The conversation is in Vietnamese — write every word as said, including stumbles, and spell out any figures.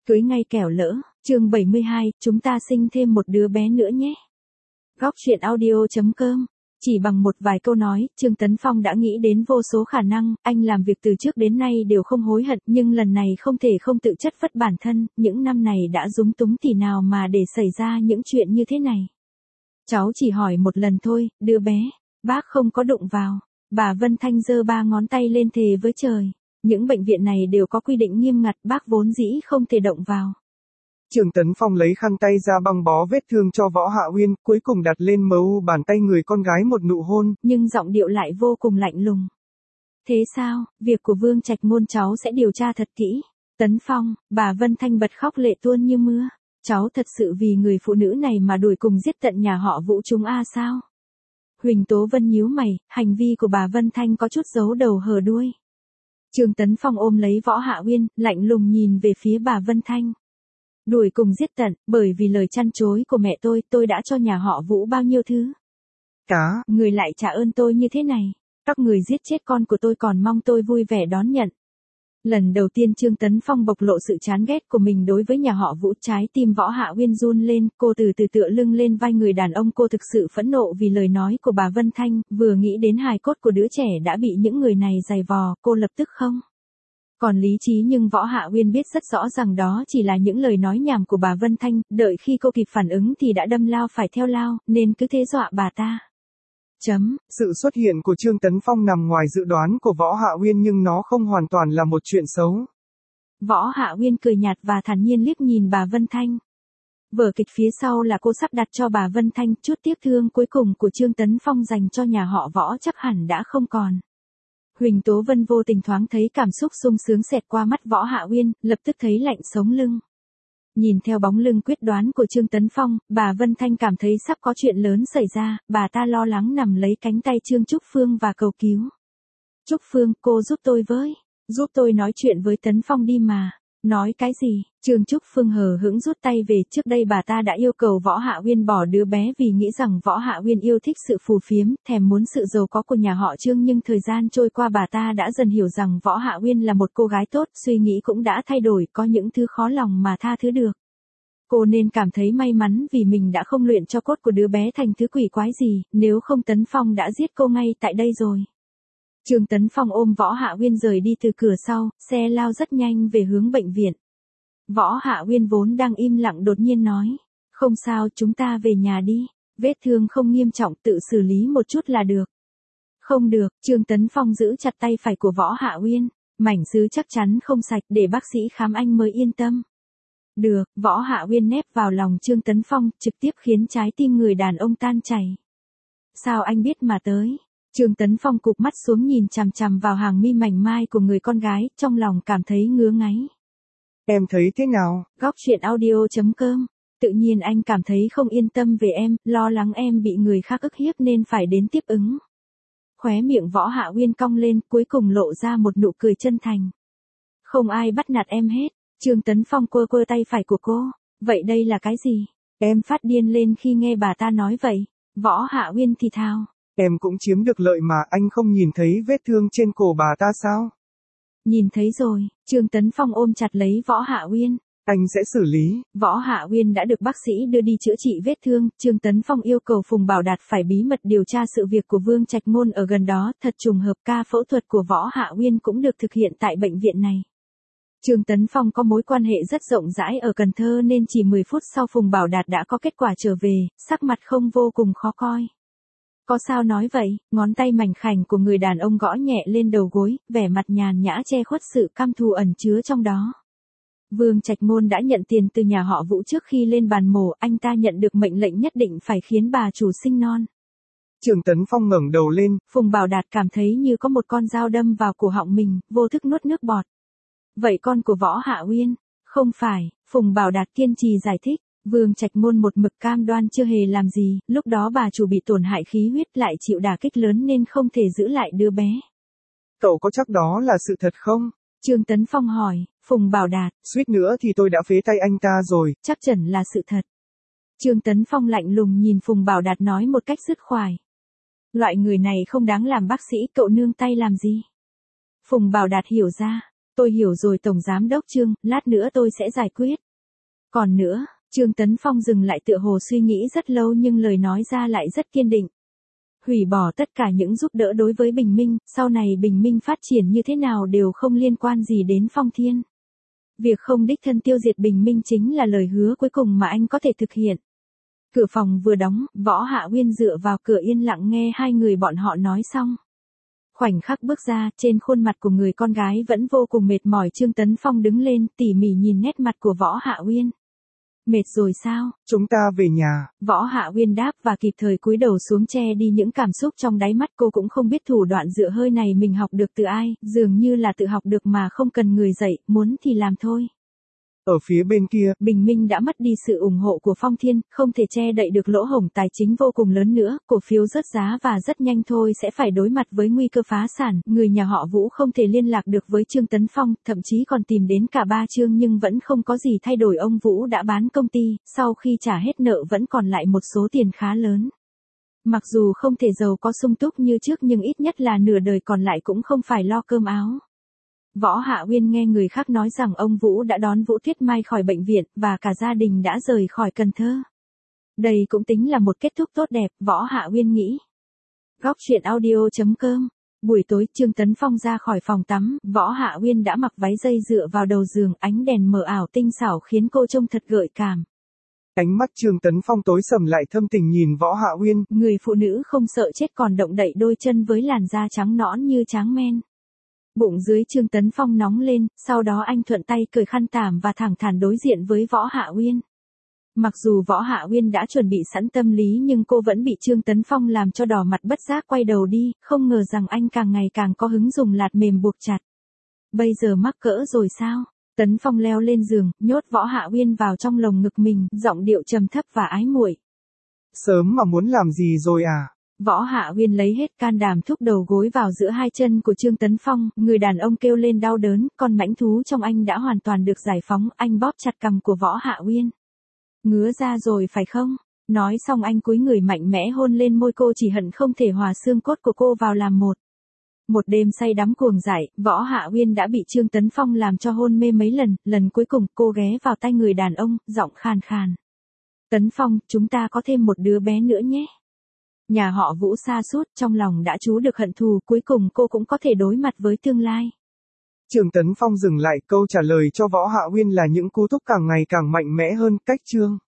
Cưới ngay kẻo lỡ, chương bảy mươi hai, chúng ta sinh thêm một đứa bé nữa nhé. Góc truyện audio chấm com. Chỉ bằng một vài câu nói, Trương Tấn Phong đã nghĩ đến vô số khả năng, anh làm việc từ trước đến nay đều không hối hận, nhưng lần này không thể không tự chất vất bản thân, những năm này đã dúng túng thì nào mà để xảy ra những chuyện như thế này. Cháu chỉ hỏi một lần thôi, đứa bé, bác không có đụng vào. Bà Vân Thanh giơ ba ngón tay lên thề với trời. Những bệnh viện này đều có quy định nghiêm ngặt, bác vốn dĩ không thể động vào. Trương Tấn Phong lấy khăn tay ra băng bó vết thương cho Võ Hạ Uyên, cuối cùng đặt lên mờ u bàn tay người con gái một nụ hôn. Nhưng giọng điệu lại vô cùng lạnh lùng. Thế sao, việc của Vương Trạch Ngôn cháu sẽ điều tra thật kỹ. Tấn Phong, bà Vân Thanh bật khóc lệ tuôn như mưa. Cháu thật sự vì người phụ nữ này mà đuổi cùng giết tận nhà họ Vũ chúng a sao? Huỳnh Tố Vân nhíu mày, hành vi của bà Vân Thanh có chút giấu đầu hở đuôi. Trương Tấn Phong ôm lấy Võ Hạ Uyên, lạnh lùng nhìn về phía bà Vân Thanh. Đuổi cùng giết tận, bởi vì lời chăn chối của mẹ tôi, tôi đã cho nhà họ Vũ bao nhiêu thứ. Cá. Người lại trả ơn tôi như thế này. Các người giết chết con của tôi còn mong tôi vui vẻ đón nhận. Lần đầu tiên Trương Tấn Phong bộc lộ sự chán ghét của mình đối với nhà họ Vũ, trái tim Võ Hạ Uyên run lên, cô từ từ tựa lưng lên vai người đàn ông, cô thực sự phẫn nộ vì lời nói của bà Vân Thanh, vừa nghĩ đến hài cốt của đứa trẻ đã bị những người này giày vò, cô lập tức không còn lý trí, nhưng Võ Hạ Uyên biết rất rõ rằng đó chỉ là những lời nói nhảm của bà Vân Thanh, đợi khi cô kịp phản ứng thì đã đâm lao phải theo lao, nên cứ thế dọa bà ta. Chấm. Sự xuất hiện của Trương Tấn Phong nằm ngoài dự đoán của Võ Hạ Uyên, nhưng nó không hoàn toàn là một chuyện xấu. Võ Hạ Uyên cười nhạt và thản nhiên liếc nhìn bà Vân Thanh. Vở kịch phía sau là cô sắp đặt cho bà Vân Thanh, chút tiếc thương cuối cùng của Trương Tấn Phong dành cho nhà họ Võ chắc hẳn đã không còn. Huỳnh Tố Vân vô tình thoáng thấy cảm xúc sung sướng xẹt qua mắt Võ Hạ Uyên, lập tức thấy lạnh sống lưng. Nhìn theo bóng lưng quyết đoán của Trương Tấn Phong, bà Vân Thanh cảm thấy sắp có chuyện lớn xảy ra, bà ta lo lắng nằm lấy cánh tay Trương Trúc Phương và cầu cứu. Trúc Phương, cô giúp tôi với, giúp tôi nói chuyện với Tấn Phong đi mà. Nói cái gì? Trương Trúc Phương hờ hững rút tay về, trước đây bà ta đã yêu cầu Võ Hạ Uyên bỏ đứa bé vì nghĩ rằng Võ Hạ Uyên yêu thích sự phù phiếm, thèm muốn sự giàu có của nhà họ Trương, nhưng thời gian trôi qua bà ta đã dần hiểu rằng Võ Hạ Uyên là một cô gái tốt, suy nghĩ cũng đã thay đổi, có những thứ khó lòng mà tha thứ được. Cô nên cảm thấy may mắn vì mình đã không luyện cho cốt của đứa bé thành thứ quỷ quái gì, nếu không Tấn Phong đã giết cô ngay tại đây rồi. Trương Tấn Phong ôm Võ Hạ Uyên rời đi từ cửa sau, xe lao rất nhanh về hướng bệnh viện. Võ Hạ Uyên vốn đang im lặng đột nhiên nói, không sao, chúng ta về nhà đi, vết thương không nghiêm trọng, tự xử lý một chút là được. Không được, Trương Tấn Phong giữ chặt tay phải của Võ Hạ Uyên, mảnh sứ chắc chắn không sạch, để bác sĩ khám anh mới yên tâm. Được, Võ Hạ Uyên nép vào lòng Trương Tấn Phong, trực tiếp khiến trái tim người đàn ông tan chảy. Sao anh biết mà tới? Trương Tấn Phong cụp mắt xuống nhìn chằm chằm vào hàng mi mảnh mai của người con gái, trong lòng cảm thấy ngứa ngáy. Em thấy thế nào? Góc truyện audio chấm com. Tự nhiên anh cảm thấy không yên tâm về em, lo lắng em bị người khác ức hiếp nên phải đến tiếp ứng. Khóe miệng Võ Hạ Uyên cong lên, cuối cùng lộ ra một nụ cười chân thành. Không ai bắt nạt em hết. Trương Tấn Phong quơ quơ tay phải của cô. Vậy đây là cái gì? Em phát điên lên khi nghe bà ta nói vậy. Võ Hạ Uyên thì thào. Em cũng chiếm được lợi mà, anh không nhìn thấy vết thương trên cổ bà ta sao? Nhìn thấy rồi, Trương Tấn Phong ôm chặt lấy Võ Hạ Uyên. Anh sẽ xử lý. Võ Hạ Uyên đã được bác sĩ đưa đi chữa trị vết thương, Trương Tấn Phong yêu cầu Phùng Bảo Đạt phải bí mật điều tra sự việc của Vương Trạch Ngôn ở gần đó, thật trùng hợp ca phẫu thuật của Võ Hạ Uyên cũng được thực hiện tại bệnh viện này. Trương Tấn Phong có mối quan hệ rất rộng rãi ở Cần Thơ nên chỉ mười phút sau Phùng Bảo Đạt đã có kết quả trở về, sắc mặt không vô cùng khó coi. Có sao nói vậy, ngón tay mảnh khảnh của người đàn ông gõ nhẹ lên đầu gối, vẻ mặt nhàn nhã che khuất sự căm thù ẩn chứa trong đó. Vương Trạch Ngôn đã nhận tiền từ nhà họ Vũ trước khi lên bàn mổ, anh ta nhận được mệnh lệnh nhất định phải khiến bà chủ sinh non. Trương Tấn Phong ngẩng đầu lên, Phùng Bảo Đạt cảm thấy như có một con dao đâm vào cổ họng mình, vô thức nuốt nước bọt. Vậy con của Võ Hạ Uyên? Không phải, Phùng Bảo Đạt kiên trì giải thích. Vương Trạch Ngôn một mực cam đoan chưa hề làm gì, lúc đó bà chủ bị tổn hại khí huyết lại chịu đả kích lớn nên không thể giữ lại đứa bé. Cậu có chắc đó là sự thật không? Trương Tấn Phong hỏi, Phùng Bảo Đạt. Suýt nữa thì tôi đã phế tay anh ta rồi. Chắc chắn là sự thật. Trương Tấn Phong lạnh lùng nhìn Phùng Bảo Đạt nói một cách dứt khoát. Loại người này không đáng làm bác sĩ, cậu nương tay làm gì? Phùng Bảo Đạt hiểu ra. Tôi hiểu rồi Tổng Giám đốc Trương, lát nữa tôi sẽ giải quyết. Còn nữa, Trương Tấn Phong dừng lại tựa hồ suy nghĩ rất lâu nhưng lời nói ra lại rất kiên định. Hủy bỏ tất cả những giúp đỡ đối với Bình Minh, sau này Bình Minh phát triển như thế nào đều không liên quan gì đến Phong Thiên. Việc không đích thân tiêu diệt Bình Minh chính là lời hứa cuối cùng mà anh có thể thực hiện. Cửa phòng vừa đóng, Võ Hạ Uyên dựa vào cửa yên lặng nghe hai người bọn họ nói xong. Khoảnh khắc bước ra, trên khuôn mặt của người con gái vẫn vô cùng mệt mỏi. Trương Tấn Phong đứng lên, tỉ mỉ nhìn nét mặt của Võ Hạ Uyên. Mệt rồi sao? Chúng ta về nhà. Võ Hạ Uyên đáp và kịp thời cúi đầu xuống che đi những cảm xúc trong đáy mắt. Cô cũng không biết thủ đoạn dựa hơi này mình học được từ ai, dường như là tự học được mà không cần người dạy, muốn thì làm thôi. Ở phía bên kia, Bình Minh đã mất đi sự ủng hộ của Phong Thiên, không thể che đậy được lỗ hổng tài chính vô cùng lớn nữa, cổ phiếu rớt giá và rất nhanh thôi sẽ phải đối mặt với nguy cơ phá sản, người nhà họ Vũ không thể liên lạc được với Trương Tấn Phong, thậm chí còn tìm đến cả ba Trương nhưng vẫn không có gì thay đổi. Ông Vũ đã bán công ty, sau khi trả hết nợ vẫn còn lại một số tiền khá lớn. Mặc dù không thể giàu có sung túc như trước nhưng ít nhất là nửa đời còn lại cũng không phải lo cơm áo. Võ Hạ Uyên nghe người khác nói rằng ông Vũ đã đón Vũ Tuyết Mai khỏi bệnh viện, và cả gia đình đã rời khỏi Cần Thơ. Đây cũng tính là một kết thúc tốt đẹp, Võ Hạ Uyên nghĩ. Góc truyện audio chấm com. Buổi tối Trương Tấn Phong ra khỏi phòng tắm, Võ Hạ Uyên đã mặc váy dây dựa vào đầu giường, ánh đèn mờ ảo tinh xảo khiến cô trông thật gợi cảm. Ánh mắt Trương Tấn Phong tối sầm lại thâm tình nhìn Võ Hạ Uyên. Người phụ nữ không sợ chết còn động đậy đôi chân với làn da trắng nõn như tráng men. Bụng dưới Trương Tấn Phong nóng lên, sau đó anh thuận tay cởi khăn tằm và thẳng thắn đối diện với Võ Hạ Uyên. Mặc dù Võ Hạ Uyên đã chuẩn bị sẵn tâm lý nhưng cô vẫn bị Trương Tấn Phong làm cho đỏ mặt, bất giác quay đầu đi, không ngờ rằng anh càng ngày càng có hứng dùng lạt mềm buộc chặt. Bây giờ mắc cỡ rồi sao? Tấn Phong leo lên giường, nhốt Võ Hạ Uyên vào trong lồng ngực mình, giọng điệu trầm thấp và ái muội. Sớm mà muốn làm gì rồi à? Võ Hạ Uyên lấy hết can đảm thúc đầu gối vào giữa hai chân của Trương Tấn Phong, người đàn ông kêu lên đau đớn, con mãnh thú trong anh đã hoàn toàn được giải phóng, anh bóp chặt cằm của Võ Hạ Uyên. Ngứa ra rồi phải không? Nói xong anh cúi người mạnh mẽ hôn lên môi cô, chỉ hận không thể hòa xương cốt của cô vào làm một. Một đêm say đắm cuồng dại, Võ Hạ Uyên đã bị Trương Tấn Phong làm cho hôn mê mấy lần, lần cuối cùng cô ghé vào tay người đàn ông, giọng khàn khàn. Tấn Phong, chúng ta có thêm một đứa bé nữa nhé. Nhà họ Vũ sa sút, trong lòng đã trú được hận thù, cuối cùng cô cũng có thể đối mặt với tương lai. Trương Tấn Phong dừng lại, câu trả lời cho Võ Hạ Uyên là những cú thúc càng ngày càng mạnh mẽ hơn. Cách chương